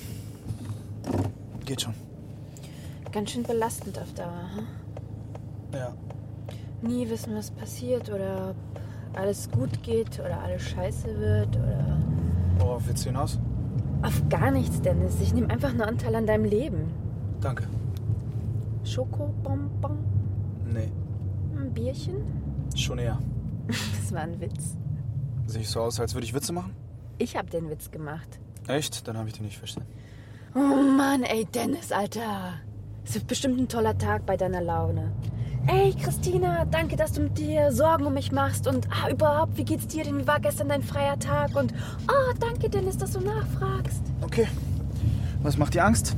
Geht schon. Ganz schön belastend auf Dauer, hm? Ja. Nie wissen, was passiert oder ob alles gut geht oder alles scheiße wird oder... Worauf willst du hinaus? Auf gar nichts, Dennis. Ich nehme einfach nur Anteil an deinem Leben. Danke. Schokobonbon? Nee, Ein Bierchen? schon eher. Das war ein Witz. Sehe ich so aus, als würde ich Witze machen? Ich hab den Witz gemacht. Echt? Dann habe ich den nicht verstanden. Oh Mann, ey, Dennis, Alter. Es wird bestimmt ein toller Tag bei deiner Laune. Ey, Christina, danke, dass du mit dir Sorgen um mich machst. Und überhaupt, wie geht's dir denn? Wie war gestern dein freier Tag? Und danke, Dennis, dass du nachfragst. Okay. Was macht dir Angst?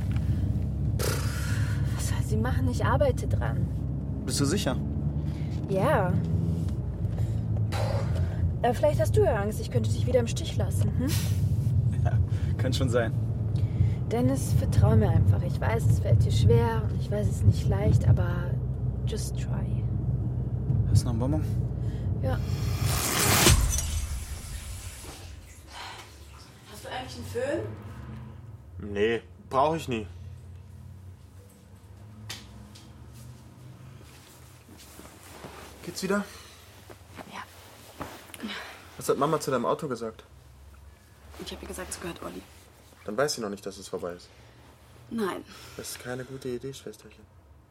Was soll sie machen? Ich arbeite dran. Bist du sicher? Ja. Vielleicht hast du ja Angst, ich könnte dich wieder im Stich lassen. Hm? Ja, kann schon sein. Dennis, vertrau mir einfach. Ich weiß, es fällt dir schwer und ich weiß, es ist nicht leicht, aber just try. Hast du noch einen Bonbon? Ja. Hast du eigentlich einen Föhn? Nee, brauche ich nie. Geht's wieder? Ja. Was hat Mama zu deinem Auto gesagt? Ich habe ihr gesagt, es gehört Olli. Dann weiß sie noch nicht, dass es vorbei ist. Nein. Das ist keine gute Idee, Schwesterchen.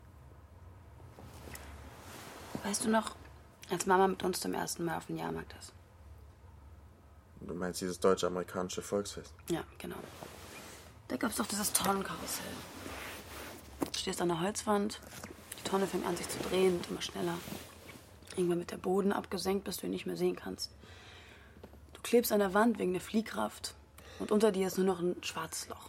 Weißt du noch, als Mama mit uns zum ersten Mal auf den Jahrmarkt ist? Du meinst dieses deutsch-amerikanische Volksfest? Ja, genau. Da gab's doch dieses Tonnenkarussell. Du stehst an der Holzwand, die Tonne fängt an sich zu drehen und immer schneller. Irgendwann wird der Boden abgesenkt, bis du ihn nicht mehr sehen kannst. Du klebst an der Wand wegen der Fliehkraft und unter dir ist nur noch ein schwarzes Loch.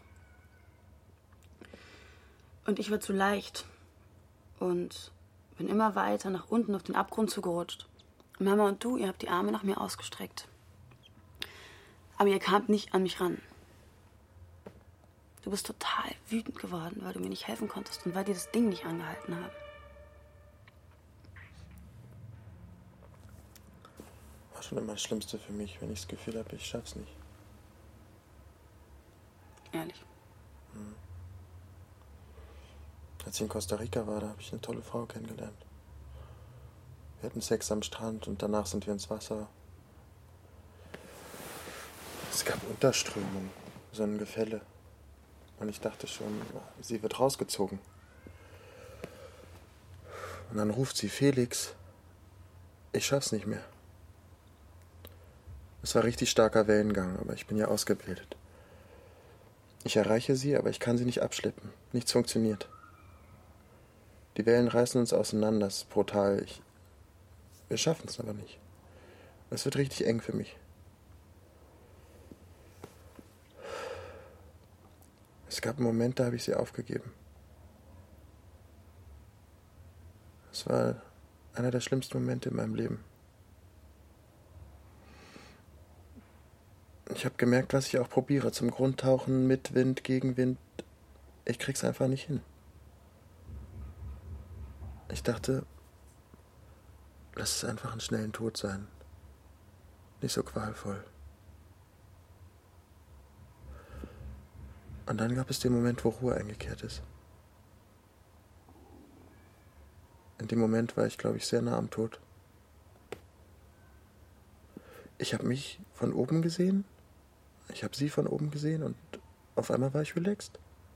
Und ich war zu leicht und bin immer weiter nach unten auf den Abgrund zugerutscht. Und Mama und du, ihr habt die Arme nach mir ausgestreckt. Aber ihr kamt nicht an mich ran. Du bist total wütend geworden, weil du mir nicht helfen konntest und weil dir das Ding nicht angehalten hat. War schon immer das Schlimmste für mich, wenn ich das Gefühl habe, ich schaff's nicht. Ehrlich. Als ich in Costa Rica war, da habe ich eine tolle Frau kennengelernt. Wir hatten Sex am Strand und danach sind wir ins Wasser. Es gab Unterströmung, so ein Gefälle. Und ich dachte schon, sie wird rausgezogen. Und dann ruft sie: Felix, ich schaff's nicht mehr. Es war richtig starker Wellengang, aber ich bin ja ausgebildet. Ich erreiche sie, aber ich kann sie nicht abschleppen. Nichts funktioniert. Die Wellen reißen uns auseinander, das ist brutal. Wir schaffen es aber nicht. Es wird richtig eng für mich. Es gab einen Moment, da habe ich sie aufgegeben. Es war einer der schlimmsten Momente in meinem Leben. Ich habe gemerkt, was ich auch probiere. Zum Grundtauchen, mit Wind, gegen Wind. Ich krieg's einfach nicht hin. Ich dachte, lass es einfach einen schnellen Tod sein. Nicht so qualvoll. Und dann gab es den Moment, wo Ruhe eingekehrt ist. In dem Moment war ich, glaube ich, sehr nah am Tod. Ich habe mich von oben gesehen, ich habe sie von oben gesehen und auf einmal war ich relaxed.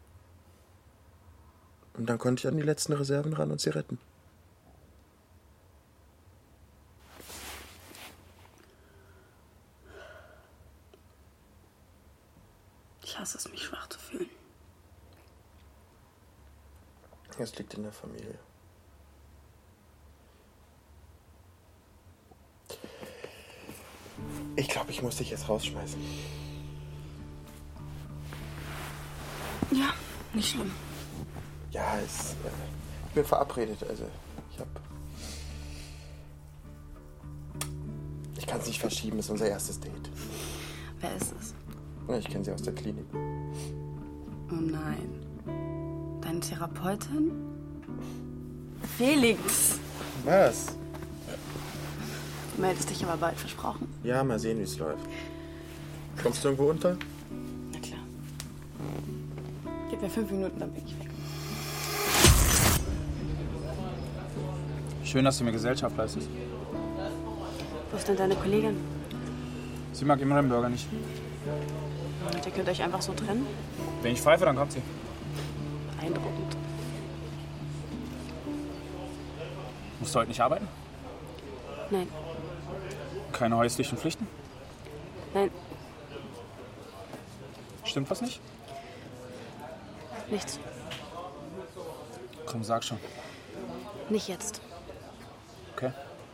Und dann konnte ich an die letzten Reserven ran und sie retten. Ich hasse es, mich schwach zu fühlen. Es liegt in der Familie. Ich glaube, ich muss dich jetzt rausschmeißen. Ja, nicht schlimm. Ja, ich bin verabredet, also ich kann es nicht verschieben, es ist unser erstes Date. Wer ist es? Ich kenne sie aus der Klinik. Oh nein. Deine Therapeutin? Felix! Was? Du meldest dich aber bald, versprochen. Ja, mal sehen, wie es läuft. Kommst du irgendwo unter? Na klar. Gib mir 5 Minuten, dann bin ich weg. Schön, dass du mir Gesellschaft leistest. Wo ist denn deine Kollegin? Sie mag Imren Burger nicht. Und ihr könnt euch einfach so trennen? Wenn ich pfeife, dann kommt sie. Beeindruckend. Musst du heute nicht arbeiten? Nein. Keine häuslichen Pflichten? Nein. Stimmt was nicht? Nichts. Komm, sag schon. Nicht jetzt. Okay.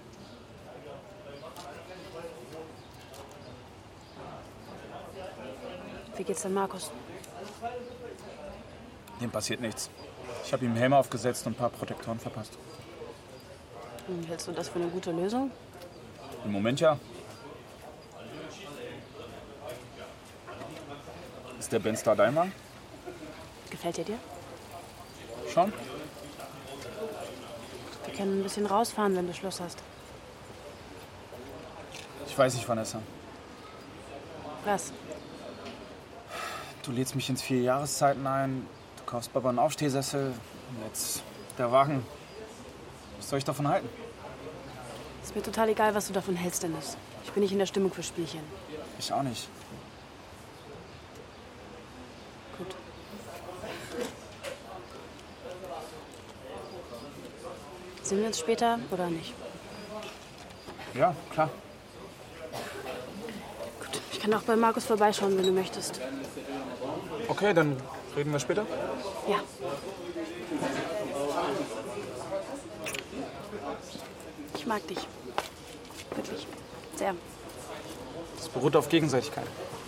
Wie geht's denn Markus? Dem passiert nichts. Ich habe ihm einen Helm aufgesetzt und ein paar Protektoren verpasst. Und hältst du das für eine gute Lösung? Im Moment ja. Ist der Ben-Star dein Mann? Gefällt er dir? Schon? Wir können ein bisschen rausfahren, wenn du Schluss hast. Ich weiß nicht, Vanessa. Was? Du lädst mich ins 4 Jahreszeiten ein, du kaufst Papa einen Aufstehsessel und jetzt der Wagen. Was soll ich davon halten? Ist mir total egal, was du davon hältst, Dennis. Ich bin nicht in der Stimmung für Spielchen. Ich auch nicht. Gut. Sehen wir uns später oder nicht? Ja, klar. Gut, ich kann auch bei Markus vorbeischauen, wenn du möchtest. Okay, dann reden wir später. Ja. Ich mag dich. Wirklich. Sehr. Das beruht auf Gegenseitigkeit.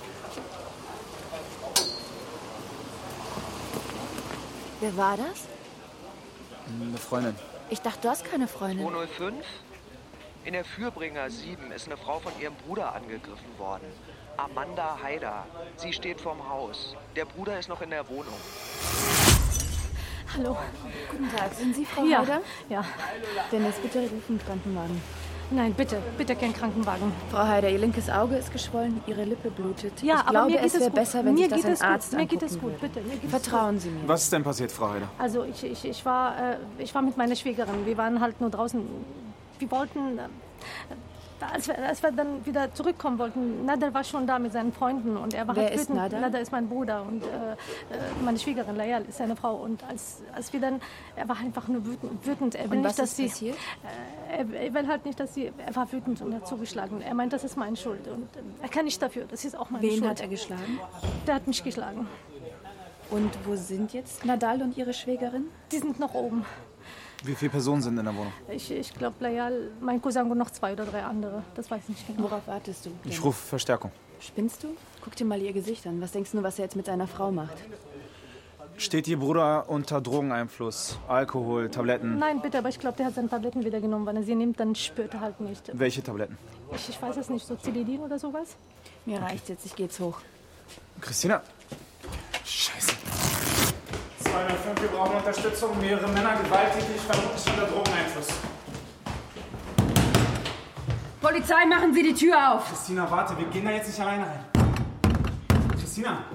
Wer war das? Eine Freundin. Ich dachte, du hast keine Freundin. 205? In der Fürbringer 7 ist eine Frau von ihrem Bruder angegriffen worden. Amanda Haider. Sie steht vorm Haus. Der Bruder ist noch in der Wohnung. Hallo, guten Tag. Sind Sie Frau Haider? Ja. Dennis, bitte rufen Krankenwagen. Nein, bitte, bitte kein Krankenwagen. Frau Haider, Ihr linkes Auge ist geschwollen, Ihre Lippe blutet. Ja, ich aber glaube, mir geht es wäre gut. besser, wenn mir sich das geht ein es Arzt gut. Mir geht es angucken gut, würde. bitte. Mir geht Vertrauen es Sie mir. Was ist denn passiert, Frau Haider? Also ich war mit meiner Schwägerin. Wir waren halt nur draußen. Wir wollten, als wir dann wieder zurückkommen wollten, Nader war schon da mit seinen Freunden und er war Wer halt ist wütend. Nader? Nader ist mein Bruder und meine Schwägerin Layal ist seine Frau. Und als wir dann, er war einfach nur wütend. Er will Und nicht, was dass ist sie, passiert? er will halt nicht, dass sie, er war wütend und hat zugeschlagen. Er meint, das ist meine Schuld und er kann nicht dafür. Das ist auch meine Schuld. Wen hat er geschlagen? Der hat mich geschlagen. Und wo sind jetzt Nadal und Ihre Schwägerin? Die sind noch oben. Wie viele Personen sind in der Wohnung? Ich glaube, Layal, mein Cousin und noch 2 oder 3 andere. Das weiß ich nicht genau. Worauf wartest du? Ich rufe Verstärkung. Spinnst du? Guck dir mal ihr Gesicht an. Was denkst du, was er jetzt mit seiner Frau macht? Steht Ihr Bruder unter Drogeneinfluss? Alkohol, Tabletten? Nein, bitte, aber ich glaube, der hat seine Tabletten wieder genommen. Wenn er sie nimmt, dann spürt er halt nicht. Welche Tabletten? Ich weiß es nicht, so Zilidin oder sowas? Mir reicht jetzt, ich geh jetzt hoch. Christina? Scheiße. 205, wir brauchen Unterstützung. Mehrere Männer gewalttätig, vermutlich unter Drogeneinfluss. Polizei, machen Sie die Tür auf! Christina, warte, wir gehen da jetzt nicht alleine rein. Christina!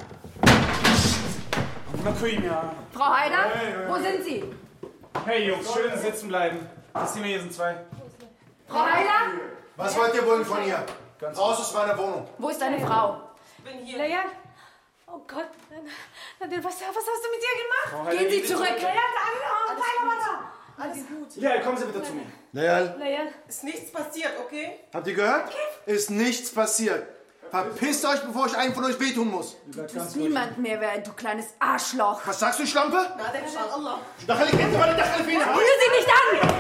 Frau Haider, wo sind Sie? Hey Jungs, schön sitzen bleiben. Christina, hier sind 2. Frau Haider? Was wollt ihr wohl von ihr? Raus aus meiner Wohnung. Wo ist deine Frau? Ich bin hier. Layal? Oh Gott, Nadel, was hast du mit ihr Frau gemacht? Haider, Gehen Sie zurück. zurück. Alles gut. Ja, kommen Sie bitte zu mir. Layal, Layal? Ist nichts passiert, okay? habt ihr gehört? Ist nichts passiert. Verpisst euch, bevor ich einen von euch wehtun muss. Du tust niemand mehr weh, du kleines Arschloch. Was sagst du, Schlampe? Na, der schaut Allah. Rühr sie nicht an!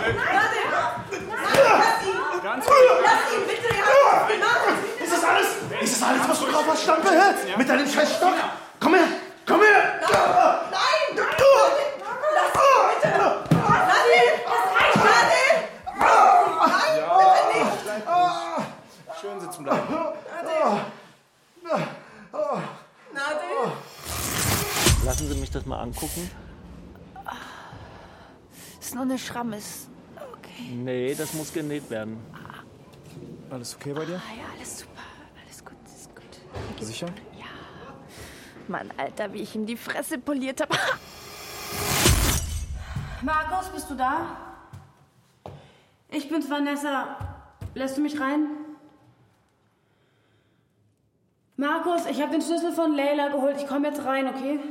Lass ihn, bitte, ja! Ist das alles? Ist das alles, was du drauf hast, Schlampe? Hä? Mit deinem scheiß Stock? Komm her! Komm her! Nein! Lass ihn, bitte! Nadel! Das reicht, Nadel! Nein, bitte nicht! Schön sitzen bleiben. Nadel! Lassen Sie mich das mal angucken. Ist nur eine Schrammes. Okay. Nee, das muss genäht werden. Alles okay bei dir? Ja, alles super. Alles gut, ist gut. Sicher? Ja. Mann, Alter, wie ich ihm die Fresse poliert habe. Markus, bist du da? Ich bin's, Vanessa. Lässt du mich rein? Markus, ich habe den Schlüssel von Leila geholt. Ich komme jetzt rein, okay?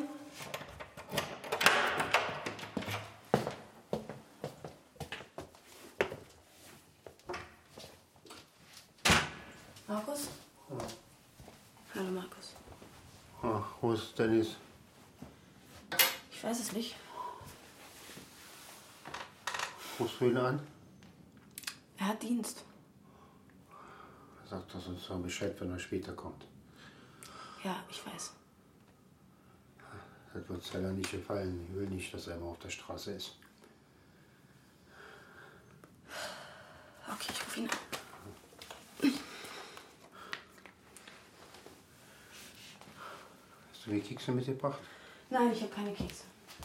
Markus? Hallo, Markus. Ach, wo ist Dennis? Ich weiß es nicht. Rufst du ihn an? Er hat Dienst. Sagt das uns mal Bescheid, wenn er später kommt. Ja, ich weiß. Das wird Zeller nicht gefallen. Ich will nicht, dass er immer auf der Straße ist. Okay, ich rufe ihn an. Hast du die Kekse mitgebracht? Nein, ich habe keine Kekse.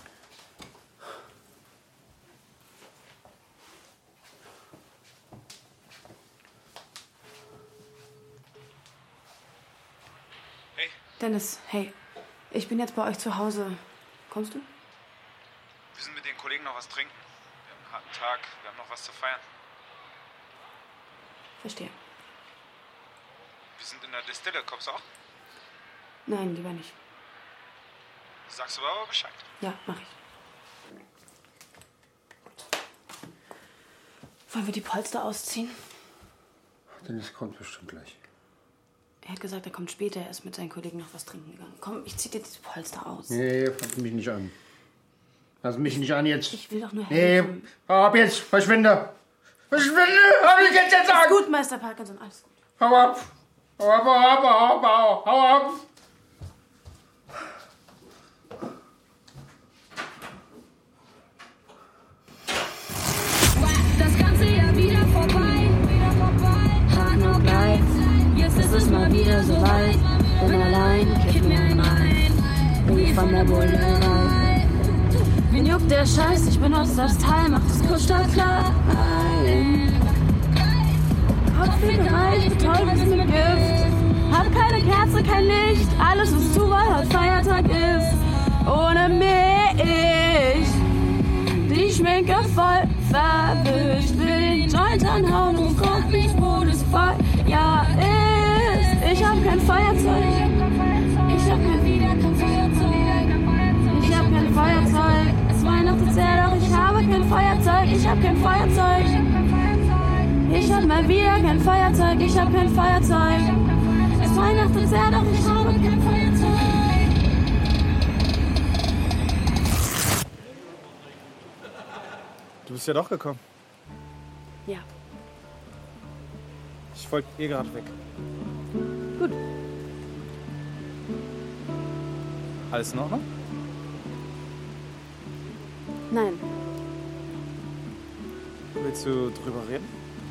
Hey. Dennis, hey. Ich bin jetzt bei euch zu Hause. Kommst du? Wir sind mit den Kollegen noch was trinken. Wir haben einen harten Tag, wir haben noch was zu feiern. Verstehe. Wir sind in der Distille, kommst du auch? Nein, lieber nicht. Sagst du aber Bescheid. Ja, mach ich. Wollen wir die Polster ausziehen? Dennis kommt bestimmt gleich. Er hat gesagt, er kommt später. Er ist mit seinen Kollegen noch was trinken gegangen. Komm, ich zieh dir die Polster aus. Nee, fass mich nicht an. Fass mich nicht an jetzt. Ich will doch nur Nee, helfen. hau ab jetzt. Verschwinde. Verschwinde, hab ich jetzt gesagt. Alles gut, Meister Parkinson, alles gut. Hau ab. Hau ab, hau ab, hau ab, hau ab. Das ganze Jahr wieder vorbei. Hart Knock Life. Jetzt ist es mal wieder soweit. von der Bullerei. Wen juckt der Scheiß, ich benutze das Teil, mach das Kuschel klein. Kopflickerei, ich betäube es mit Gift. Hab keine Kerze, kein Licht, alles ist zu, weil heute Feiertag ist. Ohne mich, die Schminke voll verwischt. Will den Joint anhauen und frag mich, wo das Feuer ist. Ich hab kein Feuerzeug, ich hab kein Feuerzeug. Ich hab kein Feuerzeug, es weihnachtet sehr, doch ich habe kein Feuerzeug. Ich hab kein Feuerzeug, ich hab mal wieder kein Feuerzeug. Ich hab kein Feuerzeug, es weihnachtet sehr, doch ich habe kein Feuerzeug. Du bist ja doch gekommen. Ja. Ich wollte gerade weg. Gut. Alles in Ordnung? Nein. Willst du drüber reden?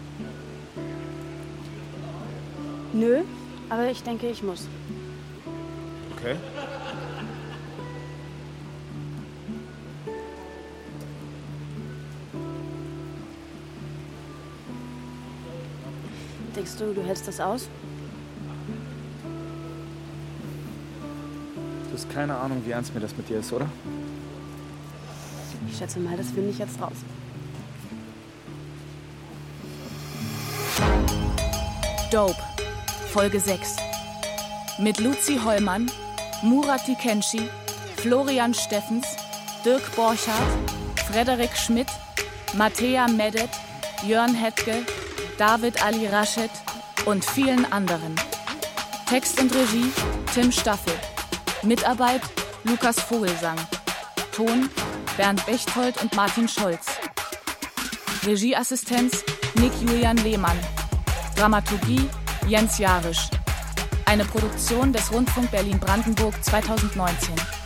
Nö, aber ich denke, ich muss. Okay. Denkst du hältst das aus? Du hast keine Ahnung, wie ernst mir das mit dir ist, oder? Ich schätze mal, das finde ich jetzt raus. Dope, Folge 6. Mit Luzi Hollmann, Murat Dikenci, Florian Steffens, Dirk Borchardt, Frederik Schmidt, Mattea Medet, Jörn Hetke, David Ali Rashid und vielen anderen. Text und Regie Tim Staffel. Mitarbeit Lukas Vogelsang. Ton Bernd Bechtold und Martin Scholz. Regieassistenz Nick Julian Lehmann. Dramaturgie Jens Jarisch. Eine Produktion des Rundfunk Berlin-Brandenburg 2019.